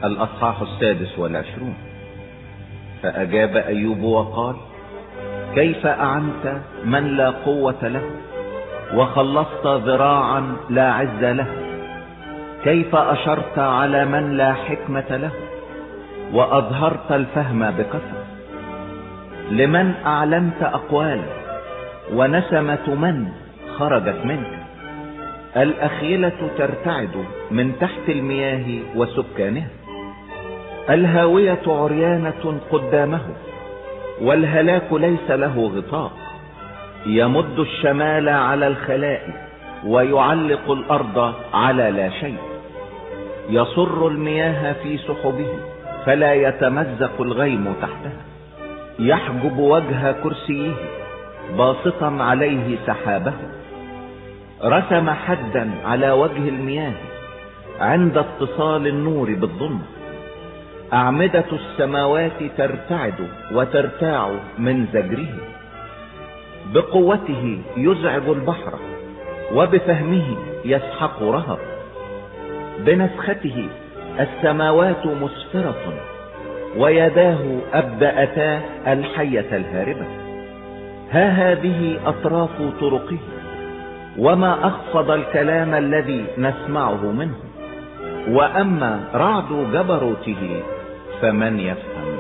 الأصحاح 26. فأجاب أيوب وقال: كيف أعنت من لا قوة له، وخلصت ذراعا لا عز له؟ كيف أشرت على من لا حكمة له، وأظهرت الفهم بكثرة؟ لمن أعلنت أقوالا، ونسمة من خرجت منك؟ الأخيلة ترتعد من تحت المياه وسكانها، الهاوية عريانة قدامه، والهلاك ليس له غطاء. يمد الشمال على الخلاء، ويعلق الأرض على لا شيء. يصر المياه في سحبه، فلا يتمزق الغيم تحتها. يحجب وجه كرسيه، باسطا عليه سحابه. رسم حدا على وجه المياه، عند اتصال النور بالظلمة. أعمدة السماوات ترتعد وترتاع من زجره. بقوته يزعج البحر، وبفهمه يسحق رهب. بنفخته السماوات مسفرة، ويداه أبدأتا الحية الهاربة. ها هذه أطراف طرقه، وما أخفض الكلام الذي نسمعه منه. وأما رعد جبروته فمن يفهم؟